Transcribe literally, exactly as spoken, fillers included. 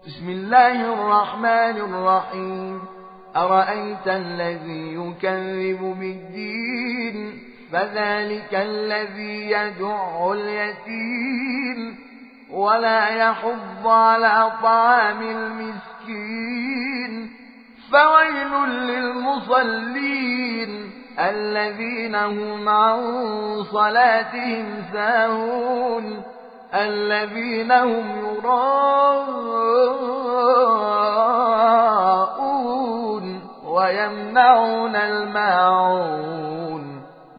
بسم الله الرحمن الرحيم أرأيت الذي يكذب بالدين فذلك الذي يدع اليتيم ولا يحض على طعام المسكين فويل للمصلين الذين هم عن صلاتهم ساهون الذين هم يراءون ويمنعون الماعون